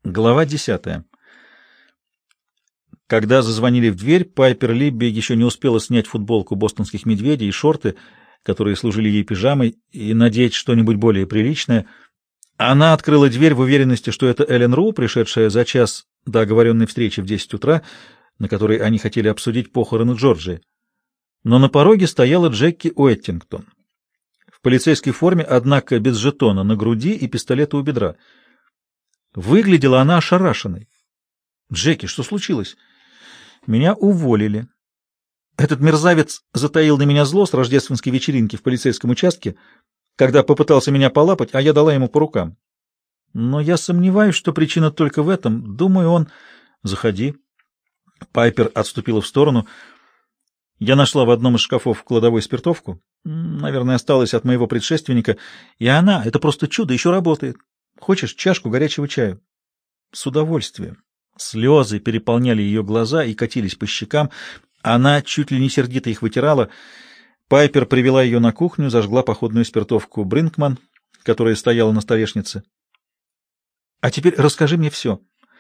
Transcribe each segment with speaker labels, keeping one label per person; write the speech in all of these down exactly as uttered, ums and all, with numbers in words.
Speaker 1: Глава десятая. Когда зазвонили в дверь, Пайпер Либби еще не успела снять футболку бостонских медведей и шорты, которые служили ей пижамой, и надеть что-нибудь более приличное. Она открыла дверь в уверенности, что это Эллен Ру, пришедшая за час до оговоренной встречи в десять утра, на которой они хотели обсудить похороны Джорджии. Но на пороге стояла Джеки Уэттингтон. В полицейской форме, однако без жетона на груди и пистолета у бедра. Выглядела она ошарашенной. «Джеки, что случилось?» «Меня уволили. Этот мерзавец затаил на меня зло с рождественской вечеринки в полицейском участке, когда попытался меня полапать, а я дала ему по рукам. Но я сомневаюсь, что причина только в этом. Думаю, он...» «Заходи». Пайпер отступила в сторону. «Я нашла в одном из шкафов в кладовой спиртовку. Наверное, осталась от моего предшественника. И она, это просто чудо, еще работает. Хочешь чашку горячего чаю?» «С удовольствием». Слезы переполняли ее глаза и катились по щекам. Она чуть ли не сердито их вытирала. Пайпер привела ее на кухню, зажгла походную спиртовку Бринкман, которая стояла на столешнице. «А теперь расскажи мне все».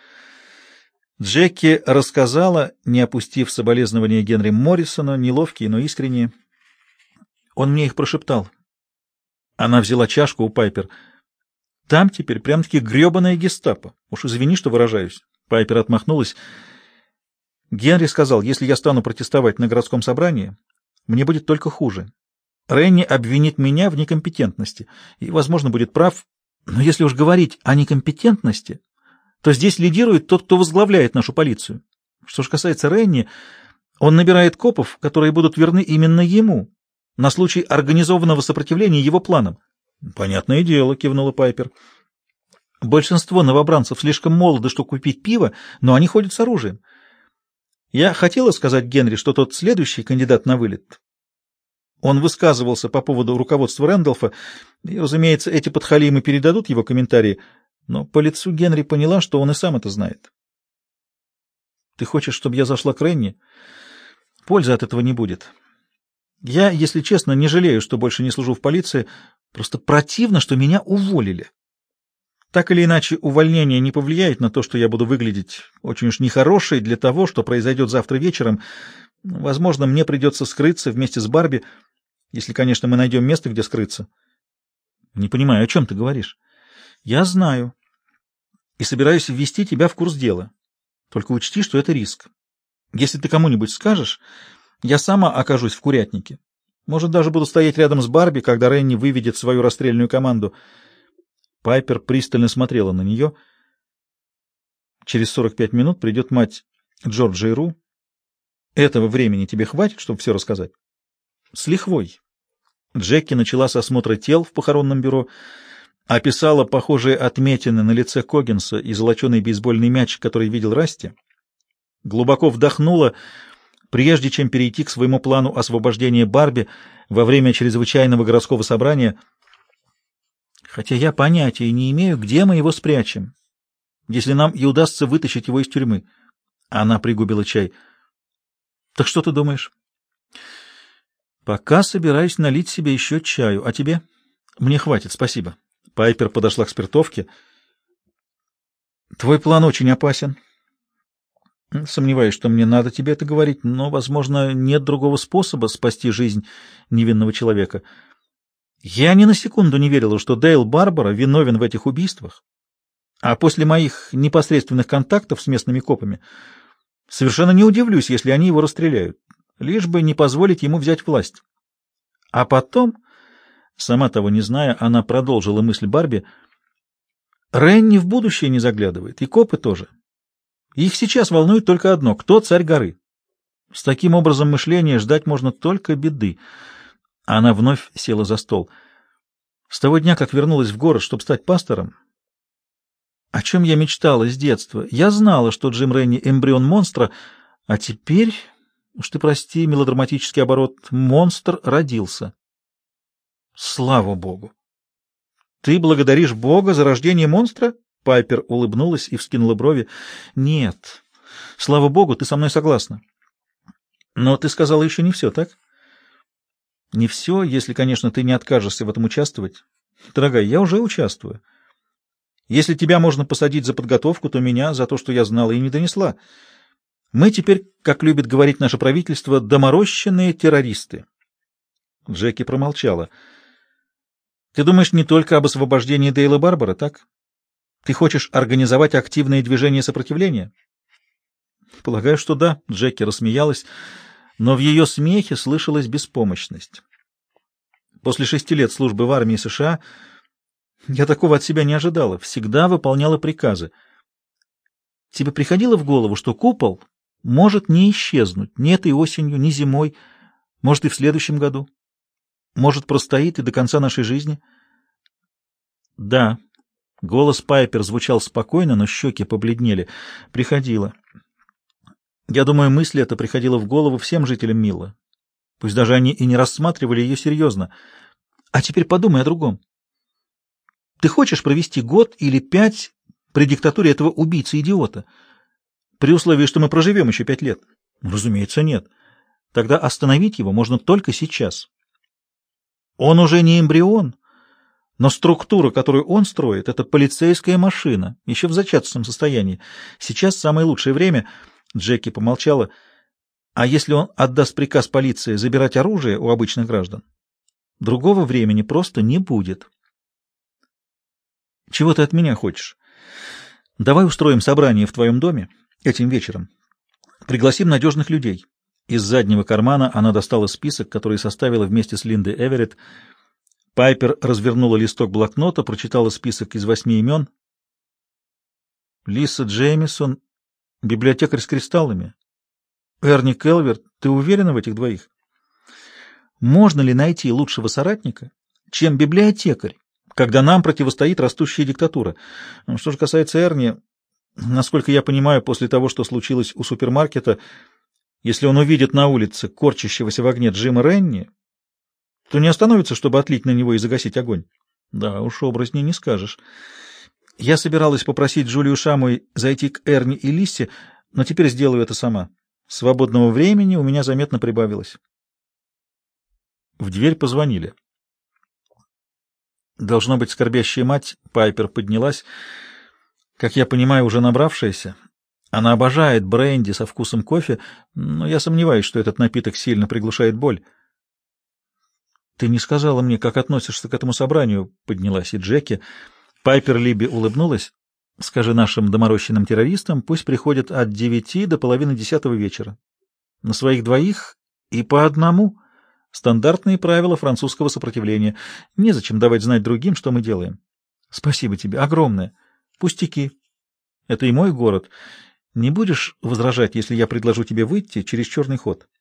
Speaker 1: Джеки рассказала, не опустив соболезнования Генри Моррисону, неловкие, но искренние. Он мне их прошептал. Она взяла чашку у Пайпер. «Там теперь прям-таки гребаная гестапо. Уж извини, что выражаюсь». Пайпер отмахнулась. Генри сказал, если я стану протестовать на городском собрании, мне будет только хуже. Ренни обвинит меня в некомпетентности и, возможно, будет прав. Но если уж говорить о некомпетентности, то здесь лидирует тот, кто возглавляет нашу полицию. Что же касается Ренни, он набирает копов, которые будут верны именно ему, на случай организованного сопротивления его планам. — Понятное дело, — кивнула Пайпер. Большинство новобранцев слишком молоды, чтобы купить пиво, но они ходят с оружием. Я хотела сказать Генри, что тот следующий кандидат на вылет. Он высказывался по поводу руководства Рэндалфа, и, разумеется, эти подхалимы передадут его комментарии, но по лицу Генри поняла, что он и сам это знает. Ты хочешь, чтобы я зашла к Ренни? Пользы от этого не будет. Я, если честно, не жалею, что больше не служу в полиции, просто противно, что меня уволили. Так или иначе, увольнение не повлияет на то, что я буду выглядеть очень уж нехорошей для того, что произойдет завтра вечером. Возможно, мне придется скрыться вместе с Барби, если, конечно, мы найдем место, где скрыться. Не понимаю, о чем ты говоришь? Я знаю. И собираюсь ввести тебя в курс дела. Только учти, что это риск. Если ты кому-нибудь скажешь, я сама окажусь в курятнике. Может, даже буду стоять рядом с Барби, когда Ренни выведет свою расстрельную команду. Пайпер пристально смотрела на нее. Через сорок пять минут придет мать Джорджа и Ру. Этого времени тебе хватит, чтобы все рассказать? С лихвой. Джеки начала с осмотра тел в похоронном бюро, описала похожие отметины на лице Коггинса и золоченый бейсбольный мяч, который видел Расти. Глубоко вдохнула, прежде чем перейти к своему плану освобождения Барби во время чрезвычайного городского собрания. Хотя я понятия не имею, где мы его спрячем, если нам и удастся вытащить его из тюрьмы. Она пригубила чай. Так что ты думаешь? Пока собираюсь налить себе еще чаю. А тебе? Мне хватит, спасибо. Пайпер подошла к спиртовке. Твой план очень опасен. Сомневаюсь, что мне надо тебе это говорить, но, возможно, нет другого способа спасти жизнь невинного человека. Я ни на секунду не верила, что Дейл Барбара виновен в этих убийствах, а после моих непосредственных контактов с местными копами совершенно не удивлюсь, если они его расстреляют, лишь бы не позволить ему взять власть. А потом, сама того не зная, она продолжила мысль Барби, Ренни в будущее не заглядывает, и копы тоже. Их сейчас волнует только одно — кто царь горы. С таким образом мышления ждать можно только беды. Она вновь села за стол. С того дня, как вернулась в город, чтобы стать пастором, о чем я мечтала с детства, я знала, что Джим Ренни — эмбрион монстра, а теперь, уж ты прости, мелодраматический оборот, монстр родился. Слава Богу! Ты благодаришь Бога за рождение монстра? Пайпер улыбнулась и вскинула брови. Нет. Слава Богу, ты со мной согласна. Но ты сказала еще не все, так? Не все, если, конечно, ты не откажешься в этом участвовать. Дорогая, я уже участвую. Если тебя можно посадить за подготовку, то меня за то, что я знала и не донесла. Мы теперь, как любит говорить наше правительство, доморощенные террористы. Джеки промолчала. Ты думаешь не только об освобождении Дейла Барбара, так? Ты хочешь организовать активное движение сопротивления? Полагаю, что да, Джеки рассмеялась, но в ее смехе слышалась беспомощность. После шести лет службы в армии США я такого от себя не ожидала, всегда выполняла приказы. Тебе приходило в голову, что купол может не исчезнуть ни этой осенью, ни зимой, может и в следующем году? Может, простоит и до конца нашей жизни? Да. Голос Пайпер звучал спокойно, но щеки побледнели. Приходило. Я думаю, мысль эта приходила в голову всем жителям Милла. Пусть даже они и не рассматривали ее серьезно. А теперь подумай о другом. Ты хочешь провести год или пять при диктатуре этого убийцы-идиота? При условии, что мы проживем еще пять лет? Разумеется, нет. Тогда остановить его можно только сейчас. Он уже не эмбрион, но структура, которую он строит, это полицейская машина, еще в зачаточном состоянии. Сейчас самое лучшее время. Джеки помолчала. А если он отдаст приказ полиции забирать оружие у обычных граждан? Другого времени просто не будет. Чего ты от меня хочешь? Давай устроим собрание в твоем доме этим вечером. Пригласим надежных людей. Из заднего кармана она достала список, который составила вместе с Линдой Эверетт. Пайпер развернула листок блокнота, прочитала список из восьми имен. Лиса Джеймисон, библиотекарь с кристаллами. Эрни Келверт, ты уверена в этих двоих? Можно ли найти лучшего соратника, чем библиотекарь, когда нам противостоит растущая диктатура? Что же касается Эрни, насколько я понимаю, после того, что случилось у супермаркета, если он увидит на улице корчащегося в огне Джима Ренни, то не остановится, чтобы отлить на него и загасить огонь. Да уж, образней не скажешь. Я собиралась попросить Джулию Шамуэй зайти к Эрни и Лиссе, но теперь сделаю это сама. Свободного времени у меня заметно прибавилось. В дверь позвонили. Должно быть, скорбящая мать. Пайпер поднялась, как я понимаю, уже набравшаяся. Она обожает бренди со вкусом кофе, но я сомневаюсь, что этот напиток сильно приглушает боль. «Ты не сказала мне, как относишься к этому собранию», — поднялась и Джеки. Пайпер Либби улыбнулась. «Скажи нашим доморощенным террористам, пусть приходят от девяти до половины десятого вечера. На своих двоих и по одному. Стандартные правила французского сопротивления. Незачем давать знать другим, что мы делаем. Спасибо тебе, огромное. Пустяки. Это и мой город. Не будешь возражать, если я предложу тебе выйти через черный ход?»